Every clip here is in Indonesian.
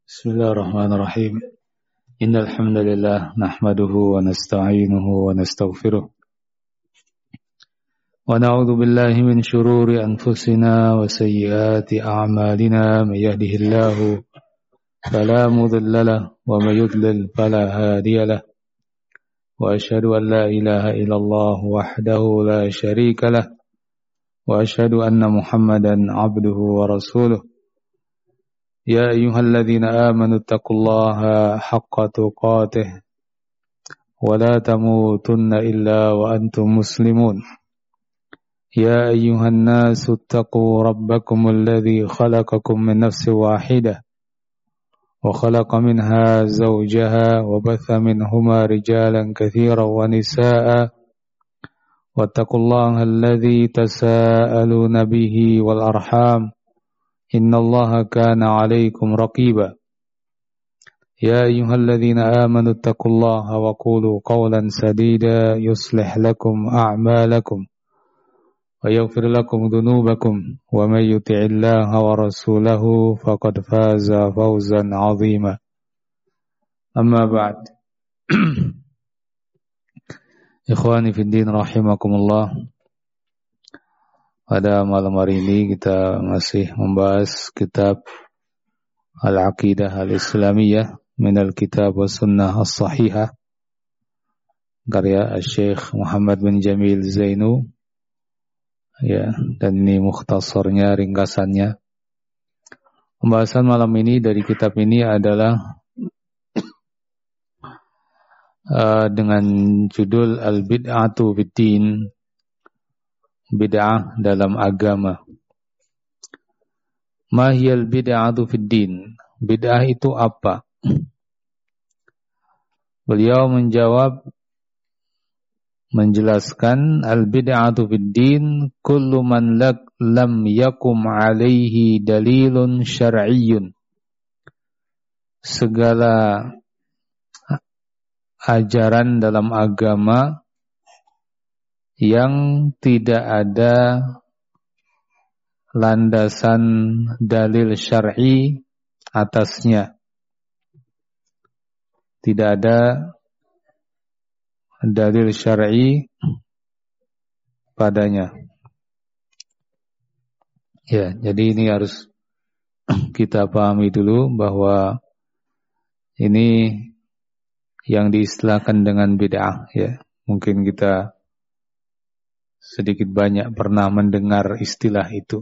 بسم الله الرحمن الرحيم إن الحمد لله نحمده ونستعينه ونستغفره ونعوذ بالله من شرور أنفسنا وسيئات أعمالنا من يهده الله فلا مضل له ومن يضلل فلا هادي له وأشهد أن لا إله إلا الله وحده لا شريك له وأشهد أن محمدا عبده ورسوله يا أيها الذين آمنوا اتقوا الله حق تقاته ولا تموتن إلا وأنتم مسلمون يا أيها الناس اتقوا ربكم الذي خلقكم من نفس واحدة وخلق منها زوجها وبث منهما رجالا كثيرا ونساء واتقوا الله الذي تساءلون به والأرحام إن الله كان عليكم رقيبا يا أيها الذين آمنوا اتقوا الله وقولوا قولا سديدا يصلح لكم أعمالكم ويغفر لكم ذنوبكم ومن يطع الله ورسوله فقد فاز فوزا عظيما أما بعد إخواني في الدين رحمكم الله. Pada malam hari ini kita masih membahas kitab Al-Aqidah Al-Islamiyah Minal Kitab wa Sunnah As-Sahihah karya Syekh Muhammad bin Jamil Zainu. Ya, dan ini mukhtasarnya, ringkasannya. Pembahasan malam ini dari kitab ini adalah dengan judul Al-Bid'atu Fid-Din, bid'ah dalam agama. Ma hiyal bid'atu fid-din? Bid'ah itu apa? Beliau menjelaskan al-bid'atu fid-din kullu man lam yakum alaihi dalilun syar'iyyun. Segala ajaran dalam agama yang tidak ada landasan dalil syar'i atasnya. Tidak ada dalil syar'i padanya. Ya, jadi ini harus kita pahami dulu bahwa ini yang diistilahkan dengan bid'ah, ya. Mungkin kita sedikit banyak pernah mendengar istilah itu.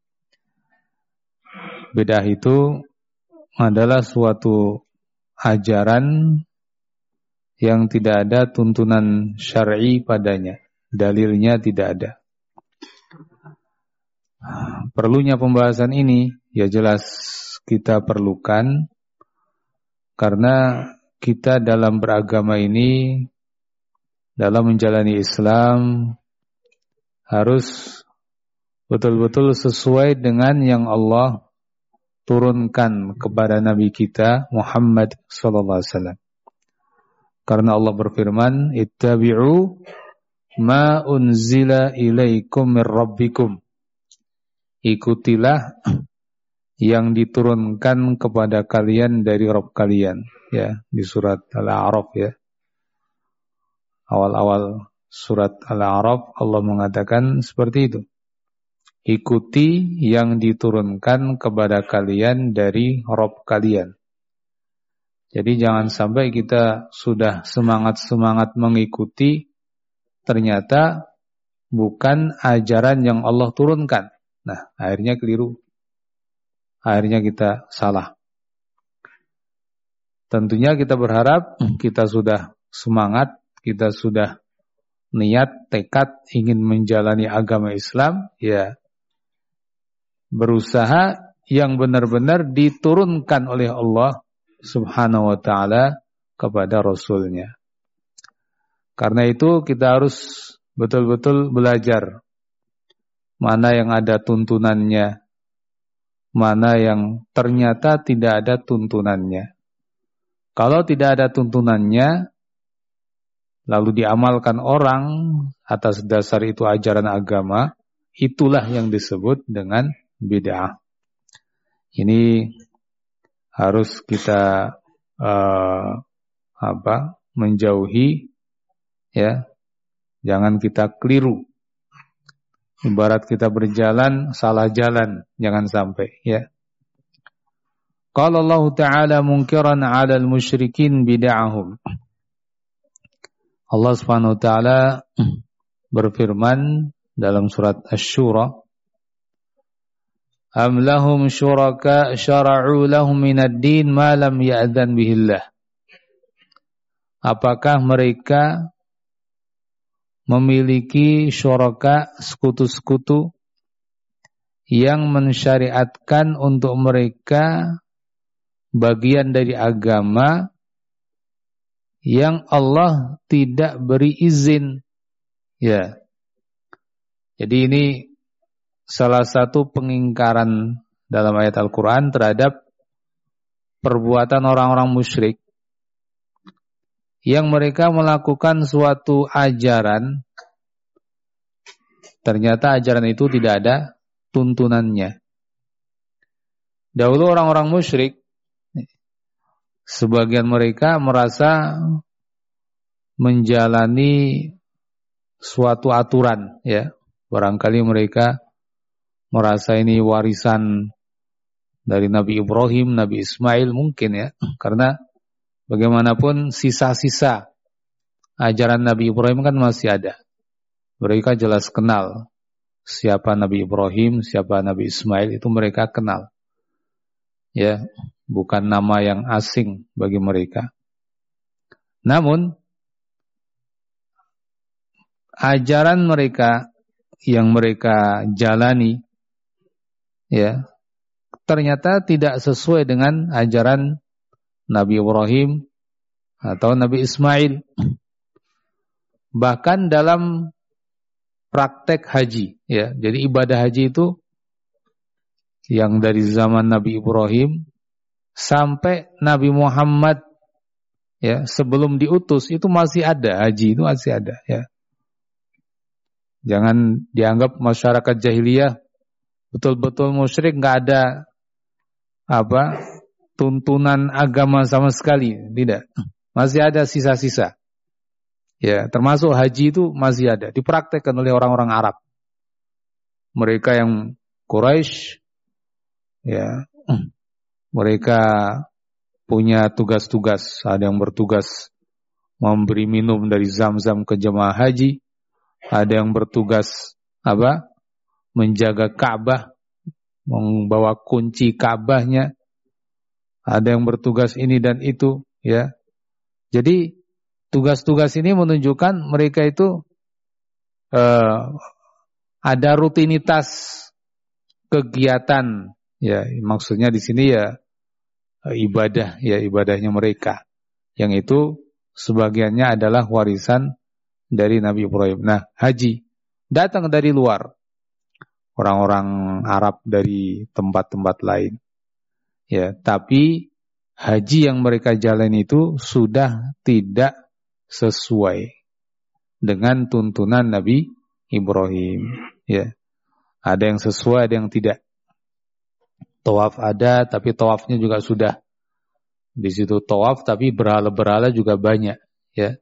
Bid'ah itu adalah suatu ajaran yang tidak ada tuntunan syar'i padanya. Dalilnya tidak ada. Perlunya pembahasan ini ya jelas kita perlukan karena kita dalam beragama ini, dalam menjalani Islam, harus betul-betul sesuai dengan yang Allah turunkan kepada Nabi kita Muhammad sallallahu alaihi wasallam. Karena Allah berfirman, "Ittabi'u ma unzila ilaikum mir rabbikum." Ikutilah yang diturunkan kepada kalian dari Rabb kalian, ya, di surat Al-A'raf, ya. Awal-awal Surat Al-A'raf Allah mengatakan seperti itu. Ikuti yang diturunkan kepada kalian dari Rabb kalian. Jadi jangan sampai kita sudah semangat-semangat mengikuti, ternyata bukan ajaran yang Allah turunkan. Nah, akhirnya keliru. Akhirnya kita salah. Tentunya kita berharap kita sudah semangat, kita sudah niat, tekad ingin menjalani agama Islam, ya berusaha yang benar-benar diturunkan oleh Allah Subhanahu wa ta'ala kepada Rasulnya. Karena itu kita harus betul-betul belajar mana yang ada tuntunannya, mana yang ternyata tidak ada tuntunannya. Kalau tidak ada tuntunannya, lalu diamalkan orang atas dasar itu ajaran agama, itulah yang disebut dengan bid'ah. Ini harus kita menjauhi, ya. Jangan kita keliru. Ibarat kita berjalan salah jalan, jangan sampai, ya. Qala Allah Ta'ala munkiran 'alal musyrikin bid'ahum. Allah Subhanahu wa taala berfirman dalam surat Asy-Syura, Am lahum syuraka syara'u lahum minad din ma lam ya'dzan bihillah. Apakah mereka memiliki syuraka, sekutu-sekutu yang mensyariatkan untuk mereka bagian dari agama yang Allah tidak beri izin, ya. Jadi ini salah satu pengingkaran dalam ayat Al-Quran terhadap perbuatan orang-orang musyrik yang mereka melakukan suatu ajaran, ternyata ajaran itu tidak ada tuntunannya. Dahulu orang-orang musyrik, sebagian mereka merasa menjalani suatu aturan, ya. Barangkali mereka merasa ini warisan dari Nabi Ibrahim, Nabi Ismail mungkin, ya. Karena bagaimanapun sisa-sisa ajaran Nabi Ibrahim kan masih ada. Mereka jelas kenal siapa Nabi Ibrahim, siapa Nabi Ismail, itu mereka kenal. Ya, bukan nama yang asing bagi mereka. Namun ajaran mereka yang mereka jalani, ya, ternyata tidak sesuai dengan ajaran Nabi Ibrahim atau Nabi Ismail. Bahkan dalam praktek haji, ya. Jadi ibadah haji itu yang dari zaman Nabi Ibrahim sampai Nabi Muhammad, ya, sebelum diutus itu masih ada, haji itu masih ada, ya. Jangan dianggap masyarakat jahiliyah betul-betul musyrik, enggak ada tuntunan agama sama sekali, tidak. Masih ada sisa-sisa. Ya, termasuk haji itu masih ada, dipraktekkan oleh orang-orang Arab. Mereka yang Quraisy, ya, mereka punya tugas-tugas. Ada yang bertugas memberi minum dari Zam-Zam ke jemaah haji. Ada yang bertugas menjaga Ka'bah, membawa kunci Ka'bahnya. Ada yang bertugas ini dan itu, ya. Jadi tugas-tugas ini menunjukkan mereka itu ada rutinitas kegiatan, ya. Maksudnya di sini ya ibadah, ya, ibadahnya mereka. Yang itu sebagiannya adalah warisan dari Nabi Ibrahim. Nah, haji datang dari luar, orang-orang Arab dari tempat-tempat lain, ya. Tapi haji yang mereka jalani itu sudah tidak sesuai dengan tuntunan Nabi Ibrahim, ya. Ada yang sesuai, ada yang tidak. Tawaf ada, tapi tawafnya juga sudah di situ tawaf, tapi berhala-berhala juga banyak, ya.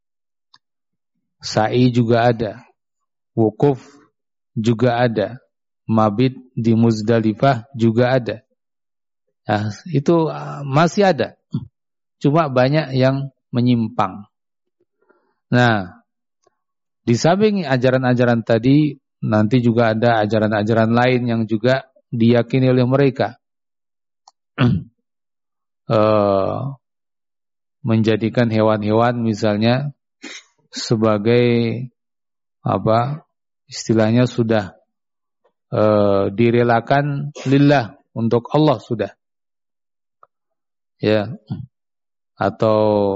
Sa'i juga ada, wukuf juga ada, mabit di Muzdalifah juga ada. Nah, itu masih ada, cuma banyak yang menyimpang. Nah, di samping ajaran-ajaran tadi, nanti juga ada ajaran-ajaran lain yang juga diyakini oleh mereka. Menjadikan hewan-hewan misalnya sebagai istilahnya sudah direlakan lillah, untuk Allah sudah, ya. Atau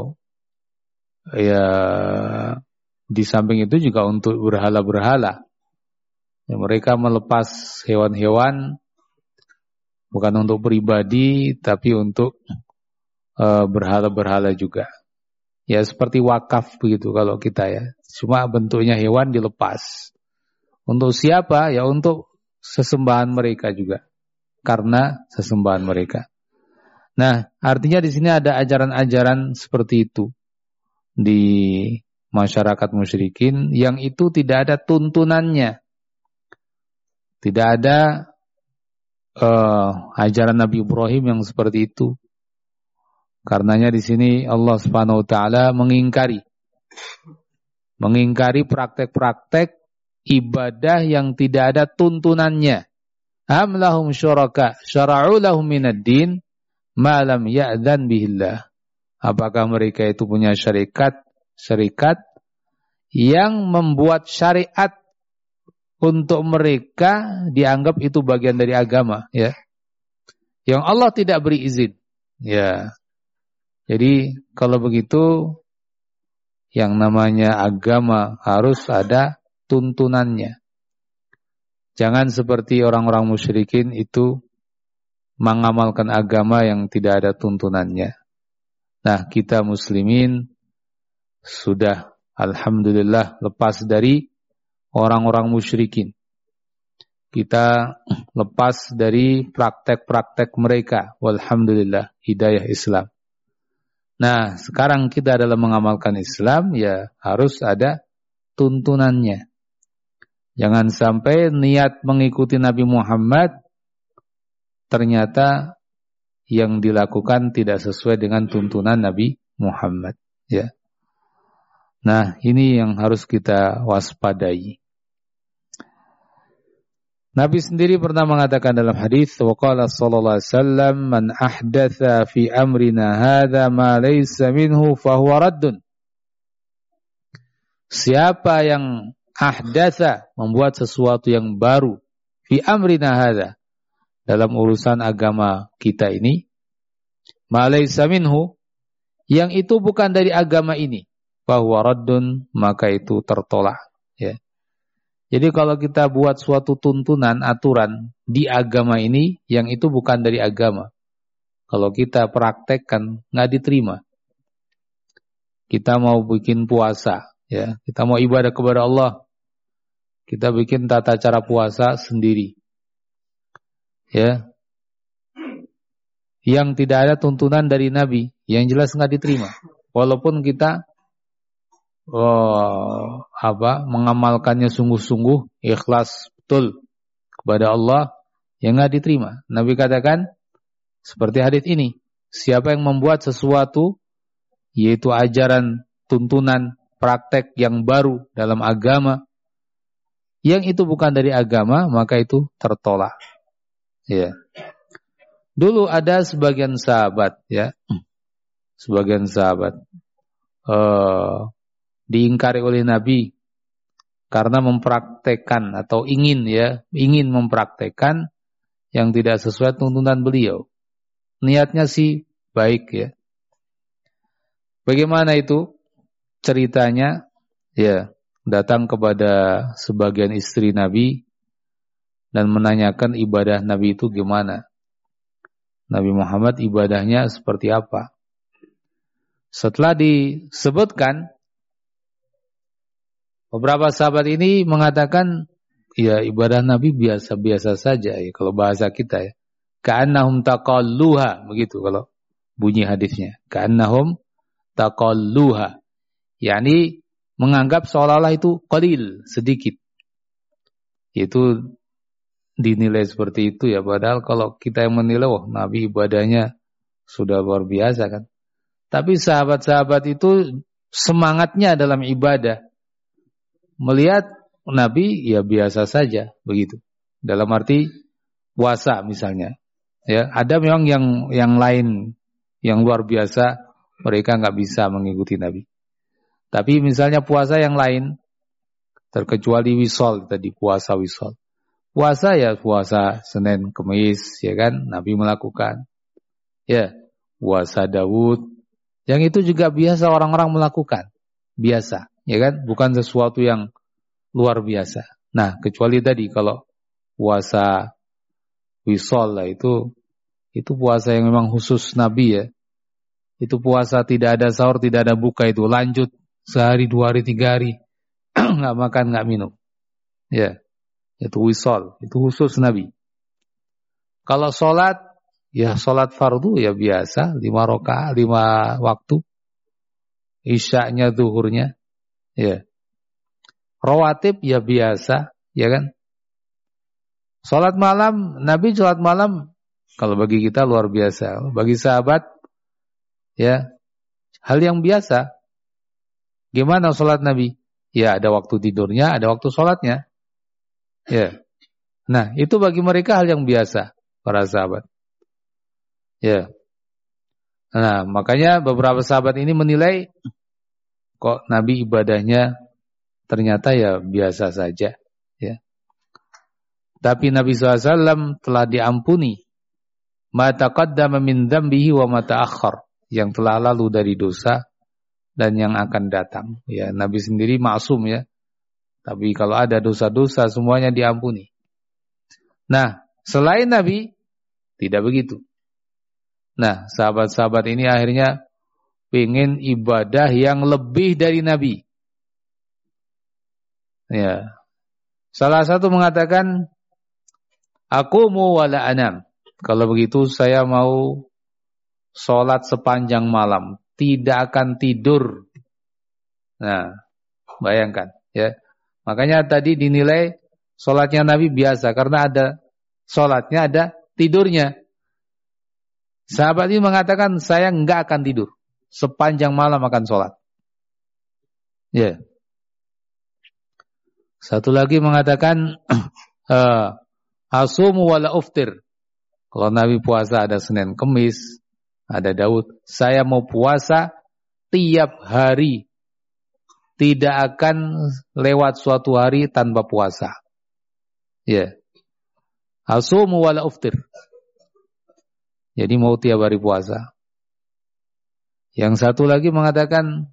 ya di samping itu juga untuk berhala-berhala, ya, mereka melepas hewan-hewan bukan untuk pribadi tapi untuk berhala-berhala juga. Ya seperti wakaf begitu kalau kita, ya. Cuma bentuknya hewan dilepas. Untuk siapa? Ya untuk sesembahan mereka juga. Karena sesembahan mereka. Nah, artinya di sini ada ajaran-ajaran seperti itu di masyarakat musyrikin yang itu tidak ada tuntunannya. Tidak ada ajaran Nabi Ibrahim yang seperti itu. Karenanya di sini Allah Subhanahu wa taala mengingkari praktek-praktek ibadah yang tidak ada tuntunannya. Am lahum syuraka syara'u lahum minad din ma lam ya'dzan bihillah. Apakah mereka itu punya syarikat yang membuat syariat untuk mereka dianggap itu bagian dari agama, ya. Yang Allah tidak beri izin. Ya. Jadi kalau begitu yang namanya agama harus ada tuntunannya. Jangan seperti orang-orang musyrikin itu mengamalkan agama yang tidak ada tuntunannya. Nah, kita muslimin sudah alhamdulillah lepas dari orang-orang musyrikin. Kita lepas dari praktek-praktek mereka. Walhamdulillah, hidayah Islam. Nah, sekarang kita dalam mengamalkan Islam, ya harus ada tuntunannya. Jangan sampai niat mengikuti Nabi Muhammad ternyata yang dilakukan tidak sesuai dengan tuntunan Nabi Muhammad. Ya. Nah, ini yang harus kita waspadai. Nabi sendiri pernah mengatakan dalam hadis, waqala sallallahu alaihi wasallam, man ahdatsa fi amrina hadza ma laysa minhu fa huwa raddun. Siapa yang ahdatsa, membuat sesuatu yang baru, fi amrina hadza, dalam urusan agama kita ini, ma laysa minhu, yang itu bukan dari agama ini, fa huwa raddun, maka itu tertolak, ya. Jadi kalau kita buat suatu tuntunan, aturan di agama ini, yang itu bukan dari agama. Kalau kita praktekkan, nggak diterima. Kita mau bikin puasa, ya, kita mau ibadah kepada Allah, kita bikin tata cara puasa sendiri, ya, yang tidak ada tuntunan dari Nabi, yang jelas nggak diterima. Walaupun kita mengamalkannya sungguh-sungguh, ikhlas betul kepada Allah, yang nggak diterima. Nabi katakan seperti hadis ini, siapa yang membuat sesuatu, yaitu ajaran, tuntunan, praktek yang baru dalam agama, yang itu bukan dari agama, maka itu tertolak. Ya. Dulu ada sebagian sahabat, ya, sebagian sahabat diingkari oleh Nabi karena mempraktekkan atau ingin mempraktekkan yang tidak sesuai tuntunan beliau. Niatnya sih baik, ya. Bagaimana itu ceritanya? Ya, datang kepada sebagian istri Nabi dan menanyakan ibadah Nabi itu gimana. Nabi Muhammad ibadahnya seperti apa? Setelah disebutkan, beberapa sahabat ini mengatakan, ya ibadah Nabi biasa-biasa saja, ya, kalau bahasa kita, ya. Ka'annahum taqalluha, begitu kalau bunyi hadisnya. Ka'annahum taqalluha. yakni menganggap seolah-olah itu qalil, sedikit. Itu dinilai seperti itu, ya, padahal kalau kita yang menilai, Nabi ibadahnya sudah luar biasa kan. Tapi sahabat-sahabat itu semangatnya dalam ibadah. Melihat Nabi ya biasa saja begitu. Dalam arti puasa misalnya, ya, ada memang yang lain yang luar biasa, mereka nggak bisa mengikuti Nabi. Tapi misalnya puasa yang lain, terkecuali wisol tadi, puasa wisol. Puasa ya puasa Senin Kamis, ya kan, Nabi melakukan. Ya, puasa Daud, yang itu juga biasa orang-orang melakukan, biasa. Ya kan, bukan sesuatu yang luar biasa. Nah, kecuali tadi kalau puasa wisol lah, itu puasa yang memang khusus Nabi, ya. Itu puasa tidak ada sahur, tidak ada buka, itu lanjut sehari, 2 hari, 3 hari, nggak makan, nggak minum. Ya, itu wisol, itu khusus Nabi. Kalau sholat, Ya sholat fardu ya biasa, 5 rakaat, 5 waktu. Isya'nya, zuhurnya. Ya. Rawatib ya biasa, ya kan? Sholat malam, Nabi sholat malam, kalau bagi kita luar biasa. Bagi sahabat, ya, hal yang biasa. Gimana sholat Nabi? Ya ada waktu tidurnya, ada waktu sholatnya. Ya. Nah, itu bagi mereka hal yang biasa, para sahabat. Ya. Nah, makanya beberapa sahabat ini menilai kok Nabi ibadahnya ternyata ya biasa saja, ya. Tapi Nabi SAW telah diampuni ma taqaddama min dzambihi wa ma ta'akhkhar, yang telah lalu dari dosa dan yang akan datang. Ya, Nabi sendiri maksum, ya. Tapi kalau ada dosa-dosa semuanya diampuni. Nah, selain Nabi tidak begitu. Nah, sahabat-sahabat ini akhirnya ingin ibadah yang lebih dari Nabi. Ya. Salah satu mengatakan, aqumu wala anam. Kalau begitu saya mau sholat sepanjang malam, tidak akan tidur. Nah, bayangkan, ya. Makanya tadi dinilai sholatnya Nabi biasa karena ada sholatnya, ada tidurnya. Sahabat ini mengatakan, saya enggak akan tidur. Sepanjang malam akan sholat. Ya. Satu lagi mengatakan, asumu wala uftir. Kalau Nabi puasa ada Senin, Kemis, ada Daud. Saya mau puasa tiap hari. Tidak akan lewat suatu hari tanpa puasa. Ya. Asumu wala uftir. Jadi mau tiap hari puasa. Yang satu lagi mengatakan,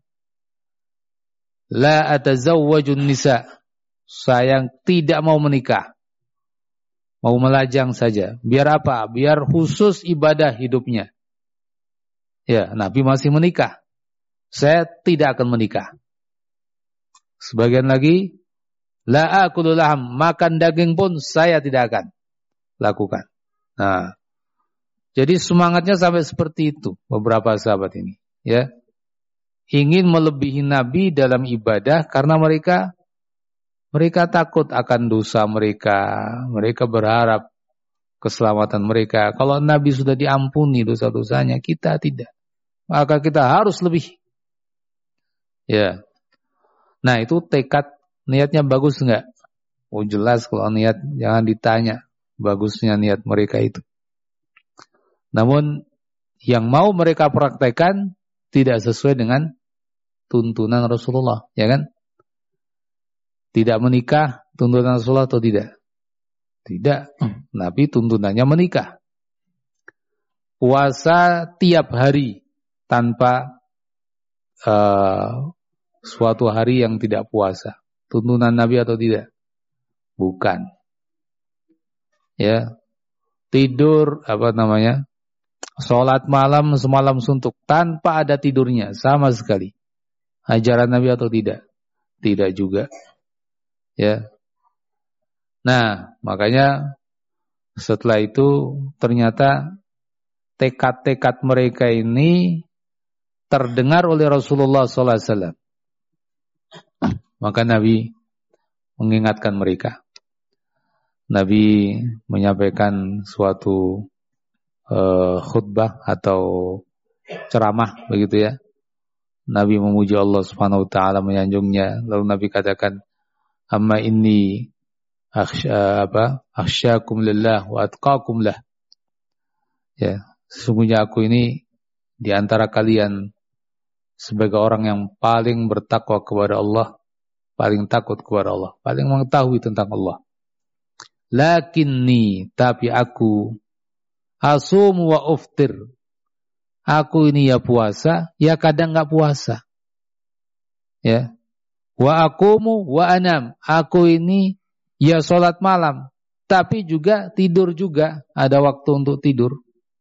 la atazawwajun nisa. Saya tidak mau menikah. Mau melajang saja. Biar apa? Biar khusus ibadah hidupnya. Ya, Nabi masih menikah. Saya tidak akan menikah. Sebagian lagi, la akulu laham. Makan daging pun saya tidak akan lakukan. Nah, jadi semangatnya sampai seperti itu beberapa sahabat ini, ya. Ingin melebihi Nabi dalam ibadah karena mereka takut akan dosa mereka. Mereka berharap keselamatan mereka. Kalau Nabi sudah diampuni dosa-dosanya, kita tidak. Maka kita harus lebih. Ya. Nah, itu tekad, niatnya bagus enggak? Oh, jelas kalau niat jangan ditanya bagusnya niat mereka itu. Namun yang mau mereka praktekkan tidak sesuai dengan tuntunan Rasulullah, ya kan? Tidak menikah tuntunan Rasulullah atau tidak? Tidak. Nabi tuntunannya menikah. Puasa tiap hari tanpa suatu hari yang tidak puasa. Tuntunan Nabi atau tidak? Bukan. Ya. Tidur sholat malam semalam suntuk tanpa ada tidurnya sama sekali. Ajaran Nabi atau tidak? Tidak juga. Ya. Nah, makanya setelah itu ternyata tekad-tekad mereka ini terdengar oleh Rasulullah SAW. Maka Nabi mengingatkan mereka. Nabi menyampaikan suatu khutbah atau ceramah begitu, ya. Nabi memuji Allah Subhanahu wa taala, menyanjungnya. Lalu Nabi katakan, "Amma inni akhsyakum lillah wa atqakum lah." Ya, sesungguhnya aku ini di antara kalian sebagai orang yang paling bertakwa kepada Allah, paling takut kepada Allah, paling mengetahui tentang Allah. Lakinni, tapi aku asum wa uftir. Aku ini ya puasa, ya kadang enggak puasa. Ya. Wa aqumu wa anam. Aku ini ya sholat malam, tapi juga tidur juga, ada waktu untuk tidur.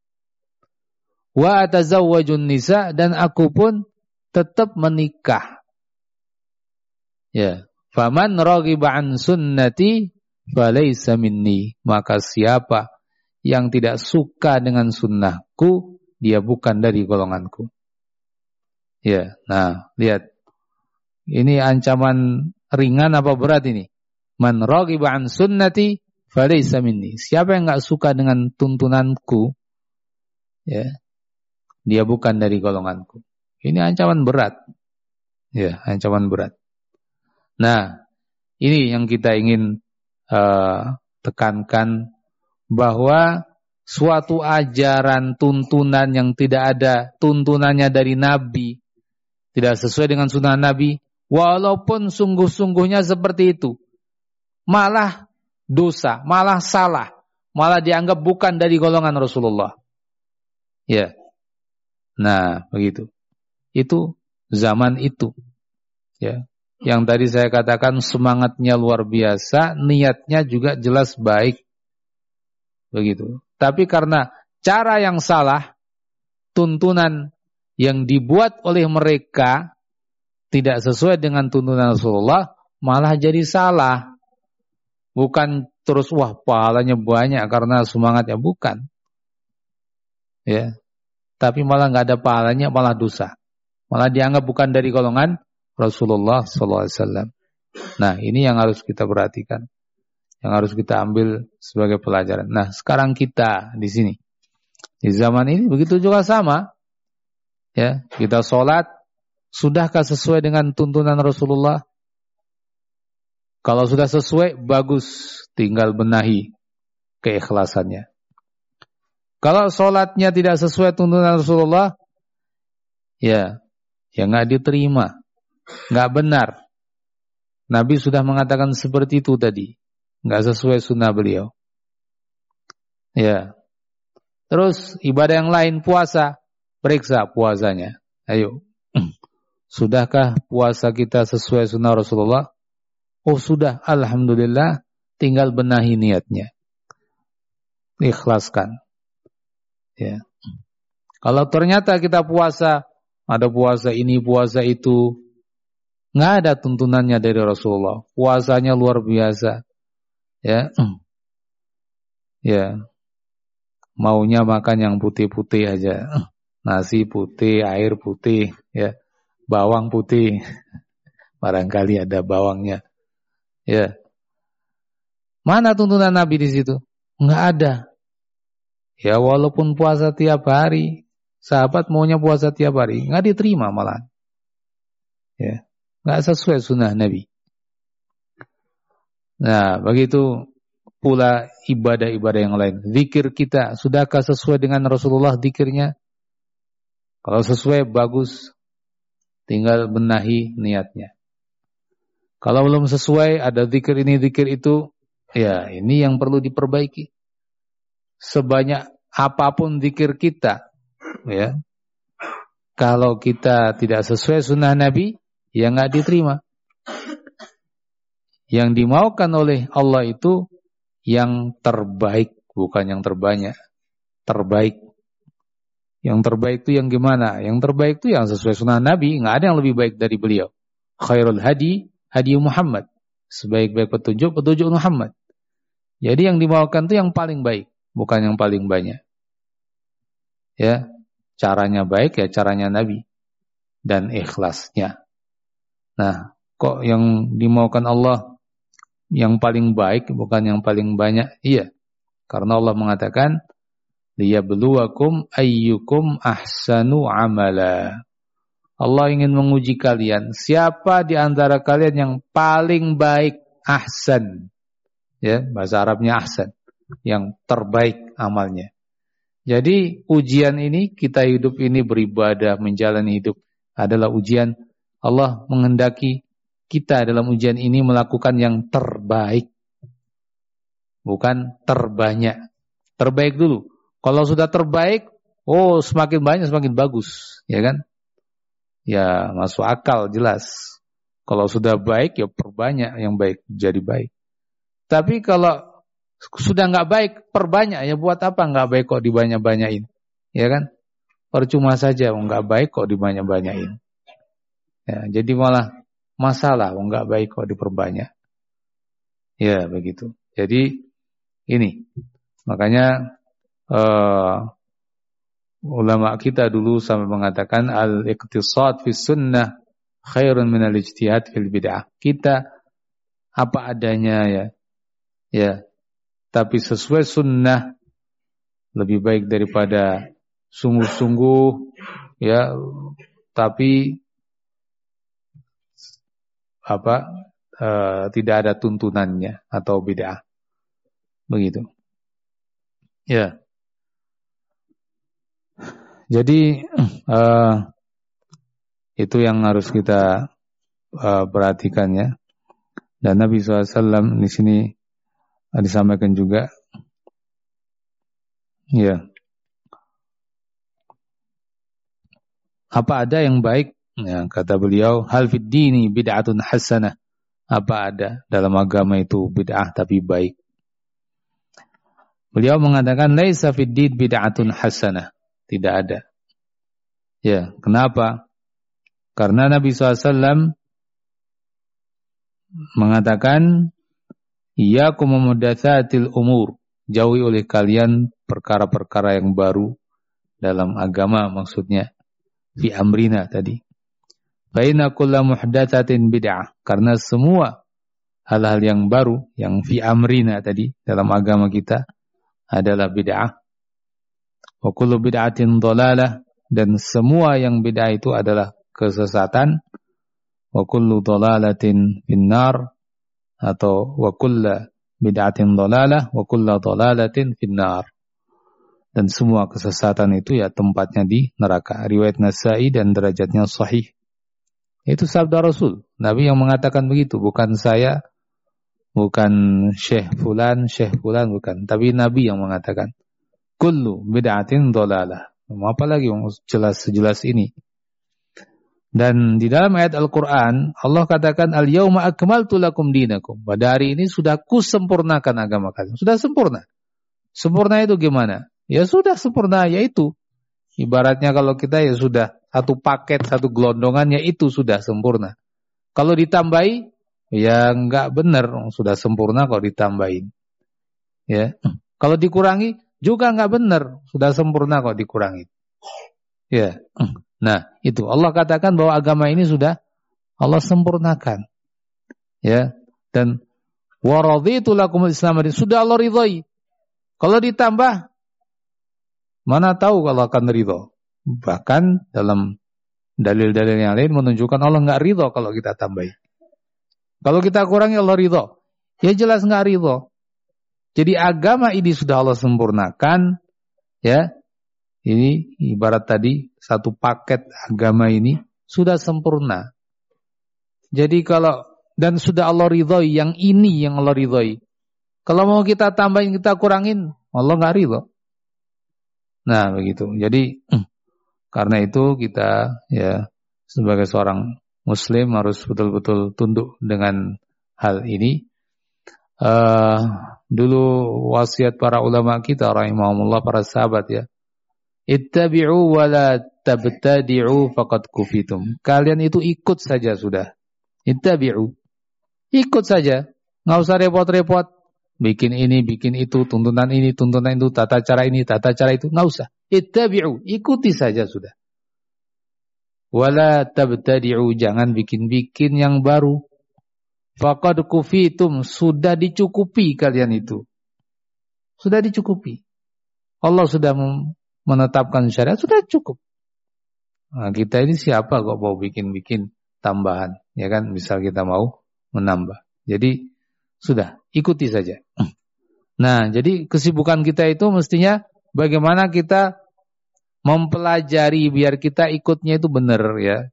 Wa atazawwajun nisa, dan aku pun tetap menikah. Ya. Faman raghiba an sunnati falaysa minni. Maka siapa yang tidak suka dengan sunnahku, dia bukan dari golonganku. Ya, nah lihat. Ini ancaman ringan apa berat ini? Man raghiba an sunnati falaysa minni. Siapa yang enggak suka dengan tuntunanku, ya, dia bukan dari golonganku. Ini ancaman berat. Ya, ancaman berat. Nah, ini yang kita ingin tekankan, bahwa suatu ajaran tuntunan yang tidak ada tuntunannya dari Nabi, tidak sesuai dengan sunnah Nabi, walaupun sungguh-sungguhnya seperti itu, malah dosa, malah salah, malah dianggap bukan dari golongan Rasulullah. Ya, nah begitu. Itu zaman itu. Ya, yang tadi saya katakan semangatnya luar biasa, niatnya juga jelas baik. Begitu. Tapi karena cara yang salah, tuntunan yang dibuat oleh mereka tidak sesuai dengan tuntunan Rasulullah, malah jadi salah. Bukan terus wah pahalanya banyak karena semangatnya, bukan. Ya. Tapi malah enggak ada pahalanya, malah dosa. Malah dianggap bukan dari golongan Rasulullah SAW. Nah, ini yang harus kita perhatikan, yang harus kita ambil sebagai pelajaran. Nah, sekarang kita di sini, di zaman ini begitu juga sama. Ya, kita sholat, sudahkah sesuai dengan tuntunan Rasulullah? Kalau sudah sesuai, bagus, tinggal benahi keikhlasannya. Kalau sholatnya tidak sesuai tuntunan Rasulullah, ya nggak diterima, nggak benar. Nabi sudah mengatakan seperti itu tadi, nggak sesuai sunnah beliau. Ya, terus ibadah yang lain, puasa, periksa puasanya. Ayo, sudahkah puasa kita sesuai sunnah Rasulullah? Oh sudah, alhamdulillah, tinggal benahi niatnya, ikhlaskan. Ya. Kalau ternyata kita puasa, ada puasa ini, puasa itu, nggak ada tuntunannya dari Rasulullah, puasanya luar biasa, ya, ya, maunya makan yang putih-putih aja, nasi putih, air putih, ya, bawang putih, barangkali ada bawangnya, ya. Mana tuntunan Nabi di situ? Nggak ada. Ya walaupun puasa tiap hari, sahabat maunya puasa tiap hari, nggak diterima malah. Ya, nggak sesuai sunnah Nabi. Nah, begitu pula ibadah-ibadah yang lain. Zikir kita, sudahkah sesuai dengan Rasulullah zikirnya? Kalau sesuai, bagus. Tinggal benahi niatnya. Kalau belum sesuai, ada zikir ini, zikir itu, ya ini yang perlu diperbaiki. Sebanyak apapun zikir kita, ya, kalau kita tidak sesuai sunnah Nabi, ya nggak diterima. Yang dimaukan oleh Allah itu yang terbaik, bukan yang terbanyak. Terbaik. Yang terbaik itu yang gimana? Yang terbaik itu yang sesuai sunnah Nabi. Nggak ada yang lebih baik dari beliau. Khairul hadi, hadi Muhammad. Sebaik-baik petunjuk, petunjuk Muhammad. Jadi yang dimaukan itu yang paling baik, bukan yang paling banyak. Ya, caranya baik ya caranya Nabi dan ikhlasnya. Nah, kok yang dimaukan Allah yang paling baik bukan yang paling banyak? Iya, karena Allah mengatakan liyabluwakum ayyukum ahsanu amala. Allah ingin menguji kalian, siapa di antara kalian yang paling baik, ahsan. Ya, bahasa Arabnya ahsan, yang terbaik amalnya. Jadi ujian ini, kita hidup ini beribadah, menjalani hidup adalah ujian. Allah menghendaki kita dalam ujian ini melakukan yang terbaik, bukan terbanyak. Terbaik dulu. Kalau sudah terbaik, oh semakin banyak semakin bagus, ya kan? Ya masuk akal, jelas. Kalau sudah baik, ya perbanyak yang baik jadi baik. Tapi kalau sudah nggak baik, perbanyak, ya buat apa nggak baik kok dibanyak-banyain, ya kan? Percuma saja, nggak baik kok dibanyak-banyain. Ya, jadi malah masalah, nggak baik kok diperbanyak. Ya begitu. Jadi ini, makanya ulama kita dulu sampai mengatakan al-iqtisad fi sunnah khairun min al-ijtihad fil bid'ah. Kita apa adanya ya, tapi sesuai sunnah lebih baik daripada sungguh-sungguh ya, tapi tidak ada tuntunannya atau bid'ah. Begitu. Ya. Jadi itu yang harus kita perhatikan ya. Dan Nabi SAW di sini disampaikan juga, ya. Apa ada yang baik? Ya, kata beliau, hal fid dini bid'atun hasanah. Apa ada dalam agama itu bid'ah tapi baik? Beliau mengatakan laisa fid din bid'atun hasanah. Tidak ada. Ya, kenapa? Karena Nabi SAW mengatakan, iyyakum muhdatsatil umur. Jauhi oleh kalian perkara-perkara yang baru dalam agama, maksudnya fi amrina tadi. Fa inna kulla muhdatsatin bid'ah. Karena semua hal-hal yang baru yang fi amrina tadi dalam agama kita adalah bid'ah. Wa kullu bid'atin dhalalah, dan semua yang bid'ah itu adalah kesesatan. Wa kullu dhalalatin finnar, atau wa kullu bid'atin dhalalah wa kullu dhalalatin finnar. Dan semua kesesatan itu ya tempatnya di neraka. Riwayat Nasa'i dan derajatnya sahih. Itu sabda Rasul. Nabi yang mengatakan begitu, bukan saya, bukan Syekh Fulan, bukan. Tapi Nabi yang mengatakan. Kullu bid'atin dhalalah. Apalagi yang sejelas ini. Dan di dalam ayat Al-Quran, Allah katakan, Al-yawma akmaltu lakum dinakum. Pada hari ini sudah kusempurnakan agama kalian. Sudah sempurna. Sempurna itu gimana? Ya sudah sempurna, yaitu. Ibaratnya kalau kita ya sudah satu paket, satu gelondongan, ya itu sudah sempurna. Kalau ditambahi, ya enggak benar. Sudah sempurna kalau ditambahin. Ya. Kalau dikurangi, juga enggak benar. Sudah sempurna kalau dikurangi. Ya. Nah, itu Allah katakan bahwa agama ini sudah Allah sempurnakan. Ya. Dan wa raditu lakumul Islam, sudah Allah ridhai. Kalau ditambah, mana tahu kalau akan ridho. Bahkan dalam dalil-dalil yang lain menunjukkan Allah enggak ridho kalau kita tambahi. Kalau kita kurangi Allah ridho. Ya jelas enggak ridho. Jadi agama ini sudah Allah sempurnakan, ya. Ini ibarat tadi satu paket agama ini sudah sempurna. Jadi kalau dan sudah Allah ridhoi, yang ini yang Allah ridhoi. Kalau mau kita tambahin, kita kurangin, Allah nggak ridho. Nah begitu. Jadi karena itu kita ya sebagai seorang Muslim harus betul-betul tunduk dengan hal ini. Dulu wasiat para ulama kita rahimahumullah, para sahabat ya, ittabi'u wa la tabtadi'u faqad kufitum. Kalian itu ikut saja sudah. Ittabi'u, ikut saja, nggak usah repot-repot bikin ini bikin itu, tuntunan ini tuntunan itu, tata cara ini tata cara itu, nggak usah. Ittabi'u, ikuti saja sudah. Wa la tabtadi'u, jangan bikin-bikin yang baru. Faqad kufitum, sudah dicukupi kalian itu. Sudah dicukupi. Allah sudah menetapkan syariat, sudah cukup. Nah, kita ini siapa kok mau bikin-bikin tambahan, ya kan? Misal kita mau menambah. Jadi sudah, ikuti saja. Nah, jadi kesibukan kita itu mestinya bagaimana kita mempelajari biar kita ikutnya itu benar ya.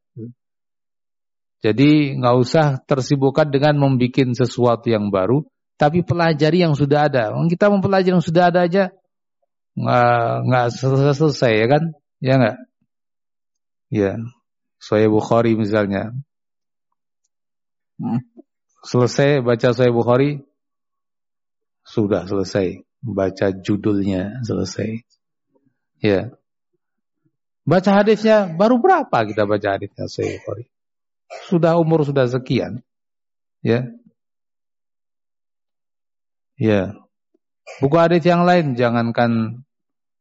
Jadi nggak usah tersibukkan dengan membuat sesuatu yang baru, tapi pelajari yang sudah ada. Kita mempelajari yang sudah ada aja nggak selesai ya kan? Ya nggak? Ya, Sahih Bukhari misalnya. Selesai baca Sahih Bukhari, sudah selesai. Baca judulnya selesai. Ya. Baca hadisnya baru berapa kita baca hadisnya Sahih Bukhari? Sudah umur sudah sekian. Ya. Ya. Buku hadis yang lain jangankan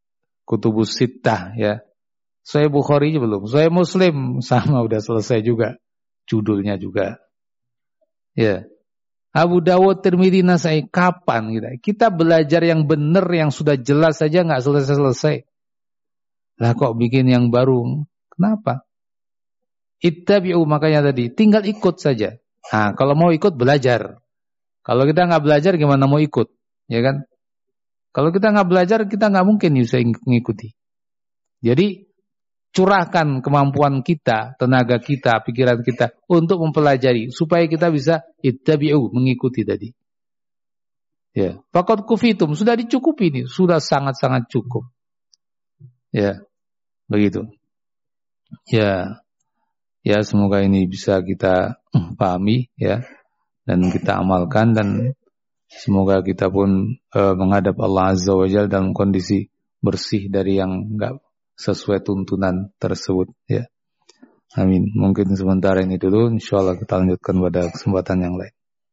Kutubus Sittah ya. Sahih Bukhari belum, Sahih Muslim sama udah selesai juga. Judulnya juga. Ya. Abu Dawud, Tirmidzi, Nasai kapan kita belajar yang benar yang sudah jelas saja enggak selesai-selesai. Lah kok bikin yang baru? Kenapa? Ittabi'u, makanya tadi tinggal ikut saja. Nah, kalau mau ikut belajar. Kalau kita enggak belajar gimana mau ikut? Ya kan? Kalau kita enggak belajar kita enggak mungkin bisa mengikuti. Jadi curahkan kemampuan kita, tenaga kita, pikiran kita untuk mempelajari supaya kita bisa ittabi'u, mengikuti tadi. Ya, faqad kufitum, sudah dicukupi ini, sudah sangat-sangat cukup. Ya, begitu. Ya. Ya, semoga ini bisa kita pahami ya dan kita amalkan, dan semoga kita pun menghadap Allah Azza wa Jalla dalam kondisi bersih dari yang enggak sesuai tuntunan tersebut ya. Amin. Mungkin sementara ini dulu, insyaallah kita lanjutkan pada kesempatan yang lain.